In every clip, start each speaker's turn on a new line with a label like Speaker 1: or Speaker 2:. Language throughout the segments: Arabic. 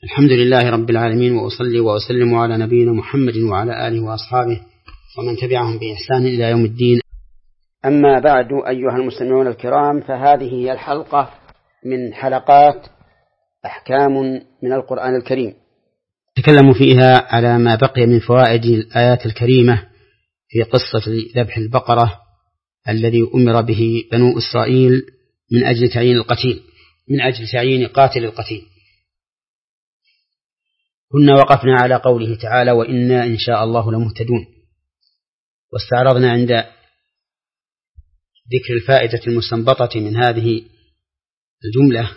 Speaker 1: الحمد لله رب العالمين، وأصلي وأسلم على نبينا محمد وعلى آله وأصحابه ومن تبعهم بإحسان إلى يوم الدين. أما بعد، أيها المستمعون الكرام، فهذه هي الحلقة من حلقات أحكام من القرآن الكريم، نتكلم فيها على ما بقي من فوائد الآيات الكريمة في قصة ذبح البقرة الذي أمر به بنو إسرائيل من أجل تعيين قاتل القتيل. كنا وقفنا على قوله تعالى: وإنا إن شاء الله لمهتدون، واستعرضنا عند ذكر الفائدة المستنبطة من هذه الجملة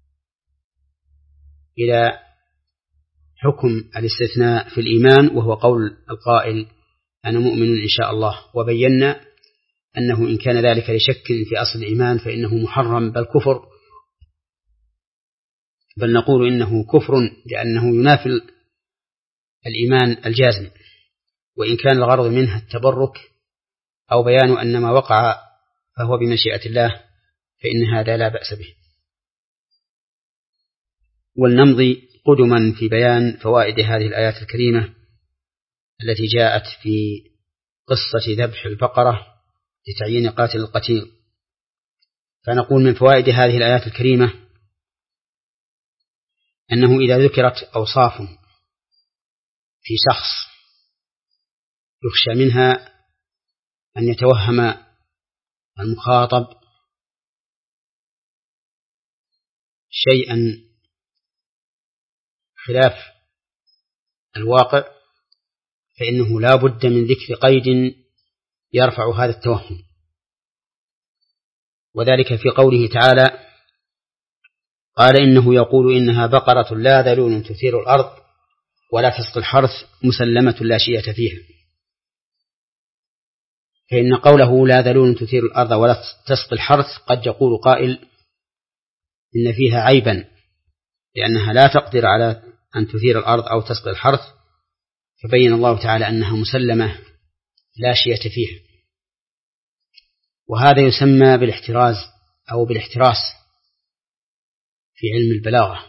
Speaker 1: إلى حكم الاستثناء في الإيمان، وهو قول القائل: أنا مؤمن إن شاء الله. وبينا أنه إن كان ذلك لشك في أصل الإيمان فإنه محرم بل نقول إنه كفر، لأنه ينافي الإيمان الجازم، وإن كان الغرض منه التبرك أو بيان أن ما وقع فهو بمشيئة الله فإن هذا لا بأس به. ولنمضي قدما في بيان فوائد هذه الآيات الكريمة التي جاءت في قصة ذبح البقرة لتعيين قاتل القتيل. فنقول من فوائد هذه الآيات الكريمة أنه إذا ذكرت أوصاف في شخص يخشى منها أن يتوهم المخاطب شيئا خلاف الواقع، فإنه لا بد من ذكر قيد يرفع هذا التوهم، وذلك في قوله تعالى: قال إنه يقول إنها بقرة لا ذلول تثير الأرض ولا تسقي الحرث مسلمة لا شية فيها. فإن قوله لا ذلول تثير الأرض ولا تسقي الحرث قد يقول قائل إن فيها عيبا، لأنها لا تقدر على أن تثير الأرض أو تسقي الحرث، فبين الله تعالى أنها مسلمة لا شية فيها. وهذا يسمى بالاحتراز أو بالاحتراس في علم البلاغة،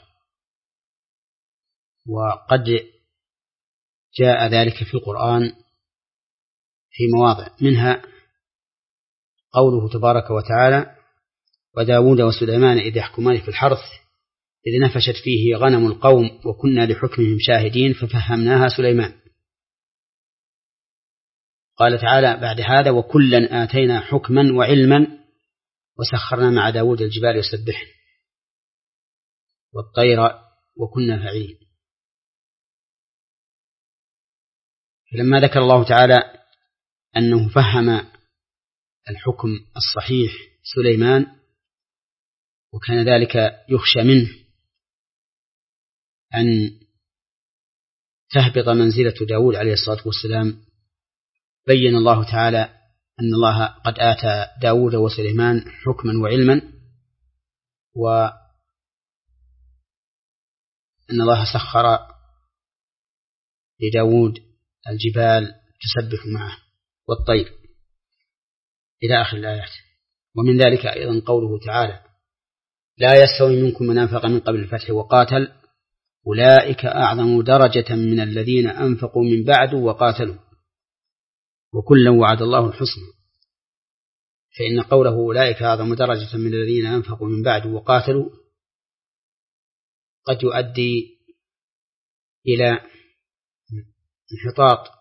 Speaker 1: وقد جاء ذلك في القرآن في مواضع، منها قوله تبارك وتعالى: وداود وسليمان إذ يحكمان في الحرث إذ نفشت فيه غنم القوم وكنا لحكمهم شاهدين ففهمناها سليمان. قال تعالى بعد هذا: وكلا آتينا حكما وعلما وسخرنا مع داود الجبال يسبحن والطير وكنا فاعلين. فلما ذكر الله تعالى أنه فهم الحكم الصحيح سليمان وكان ذلك يخشى منه أن تهبط منزلة داود عليه الصلاة والسلام، بين الله تعالى أن الله قد آتى داود وسليمان حكما وعلما، وأن الله سخر لداود الجبال تسبح معه والطير إلى آخر الآيات. ومن ذلك أيضا قوله تعالى: لا يستوي منكم من أنفق من قبل الفتح وقاتل أولئك أعظم درجة من الذين أنفقوا من بعد وقاتلوا وكلا وعد الله الحسنى. فإن قوله أولئك أعظم درجة من الذين أنفقوا من بعد وقاتلوا قد يؤدي إلى انحطاط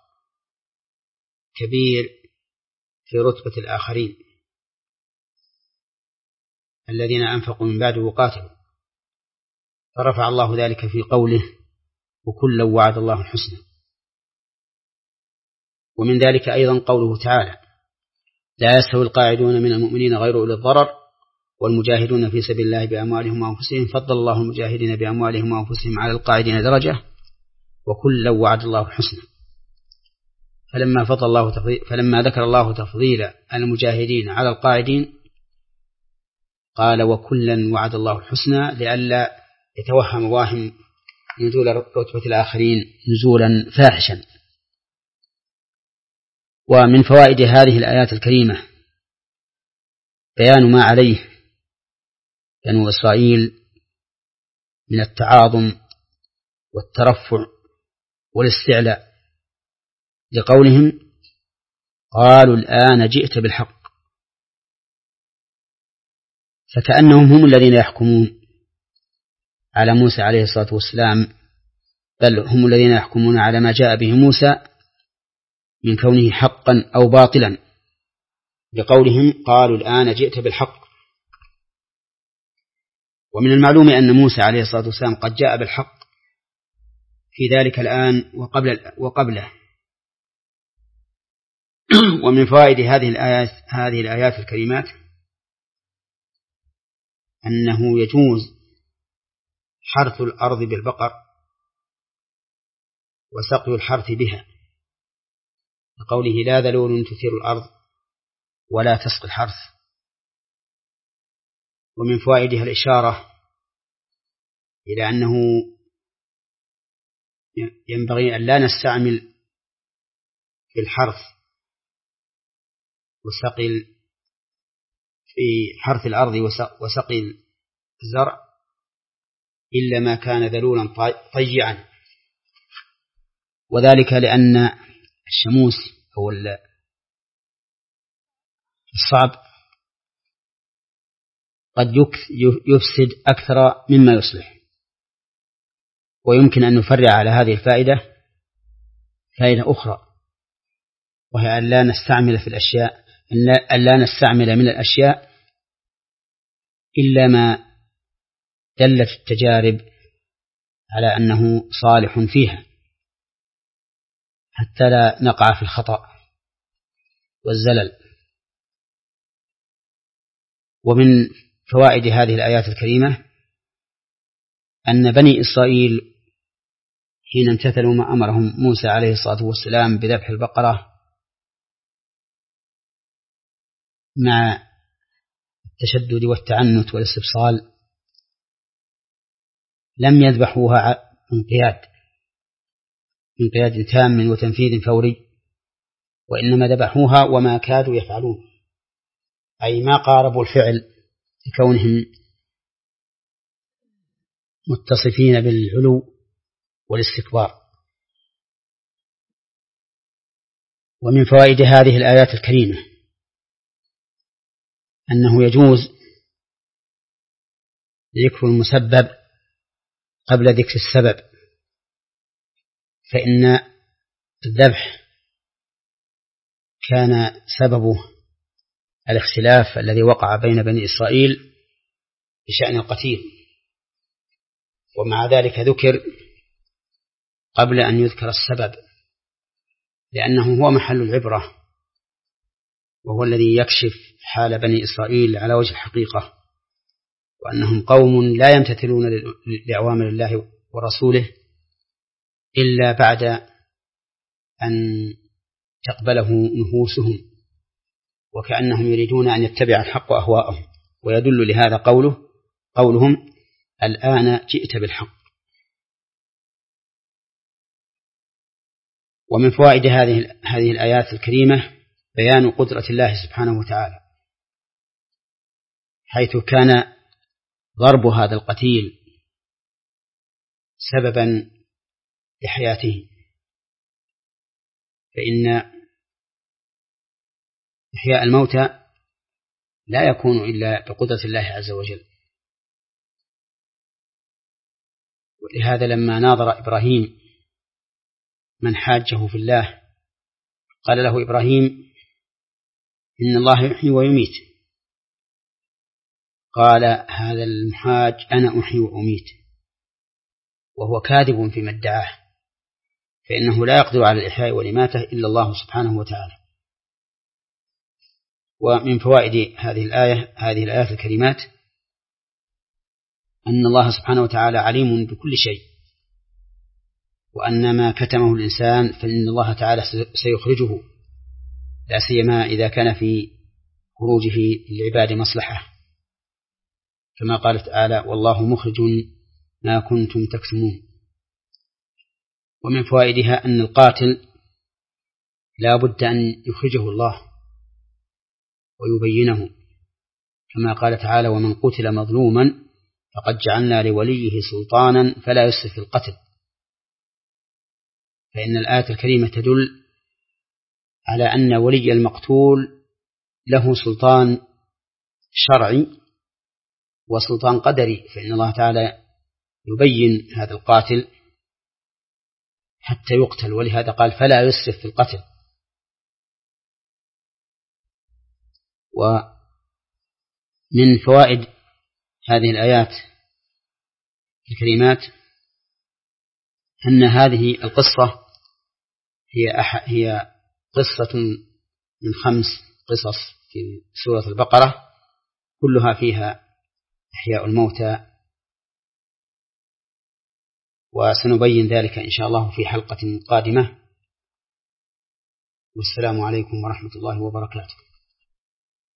Speaker 1: كبير في رتبة الآخرين الذين أنفقوا من بعد وقاتلوا، فرفع الله ذلك في قوله: وكلا وعد الله الحسنى. ومن ذلك أيضا قوله تعالى: لا يستوي القاعدون من المؤمنين غير أولي الضرر والمجاهدون في سبيل الله بأموالهم وأنفسهم فضل الله المجاهدين بأموالهم وأنفسهم على القاعدين درجة وكلا وعد الله الحسنى. فلما ذكر الله تفضيل المجاهدين على القاعدين قال: وكلا وعد الله الحسنى، لئلا يتوهم واهم نزول رتبة الآخرين نزولا فاحشا. ومن فوائد هذه الآيات الكريمة بيان ما عليه بنو إسرائيل من التعاظم والترفع والاستعلاء، لقولهم قالوا الآن جئت بالحق، فكأنهم هم الذين يحكمون على موسى عليه الصلاة والسلام، بل هم الذين يحكمون على ما جاء به موسى من كونه حقا أو باطلا، لقولهم قالوا الآن جئت بالحق. ومن المعلوم أن موسى عليه الصلاة والسلام قد جاء بالحق في ذلك الآن وقبله. ومن فوائد هذه الآيات الكريمات أنه يجوز حرث الأرض بالبقر وسقي الحرث بها، لقوله لا ذلول تثير الأرض ولا تسقي الحرث. ومن فوائدها الإشارة إلى أنه ينبغي أن لا نستعمل في الحرث وسقي في حرث الأرض وسقي الزرع إلا ما كان ذلولا طيعا، وذلك لأن الشموس أو الصعب قد يفسد أكثر مما يصلح. ويمكن أن نفرع على هذه الفائدة فائدة أخرى، وهي أن لا نستعمل في الأشياء أن لا نستعمل من الأشياء إلا ما دلت التجارب على أنه صالح فيها، حتى لا نقع في الخطأ والزلل. ومن فوائد هذه الآيات الكريمة أن بني إسرائيل حين امتثلوا ما أمرهم موسى عليه الصلاة والسلام بذبح البقرة مع التشدد والتعنت والاستبصال، لم يذبحوها من قياد تام وتنفيذ فوري، وإنما ذبحوها وما كادوا يفعلون، أي ما قاربوا الفعل لكونهم متصفين بالعلو والاستكبار. ومن فوائد هذه الآيات الكريمة أنه يجوز ذكر المسبب قبل ذكر السبب، فإن الذبح كان سببه الاختلاف الذي وقع بين بني إسرائيل بشأن القتيل، ومع ذلك ذكر قبل أن يذكر السبب، لأنه هو محل العبرة، وهو الذي يكشف حال بني إسرائيل على وجه الحقيقة، وأنهم قوم لا يمتثلون لأوامر الله ورسوله إلا بعد أن تقبله نفوسهم، وكأنهم يريدون أن يتبع الحق أهواءهم. ويدل لهذا قولهم الآن جئت بالحق. ومن فوائد هذه الآيات الكريمة بيان قدرة الله سبحانه وتعالى، حيث كان ضرب هذا القتيل سببا لحياته، فإن إحياء الموتى لا يكون إلا بقدرة الله عز وجل. ولهذا لما ناظر إبراهيم من حاجه في الله قال له إبراهيم إن الله يحيي ويميت، قال هذا المحاج أنا أحيي وأميت، وهو كاذب فيما ادعاه، فإنه لا يقدر على الإحياء والإماتة إلا الله سبحانه وتعالى. ومن فوائد هذه الآيات الكريمات أن الله سبحانه وتعالى عليم بكل شيء، وأن ما كتمه الإنسان فإن الله تعالى سيخرجه، لا سيما إذا كان في خروجه للعباد مصلحة، كما قال تعالى والله مخرج ما كنتم تكتمون. ومن فوائدها أن القاتل لا بد أن يخرجه الله ويبينه، كما قال تعالى ومن قتل مظلوما فقد جعلنا لوليه سلطانا فلا يسرف في القتل، فإن الآية الكريمة تدل على أن ولي المقتول له سلطان شرعي وسلطان قدري، فإن الله تعالى يبين هذا القاتل حتى يقتل، ولهذا قال فلا يسرف في القتل. ومن فوائد هذه الآيات الكريمات أن هذه القصة هي قصة من 5 قصص في سورة البقرة، كلها فيها إحياء الموتى، وسنبين ذلك إن شاء الله في حلقة قادمة. والسلام عليكم ورحمة الله وبركاته.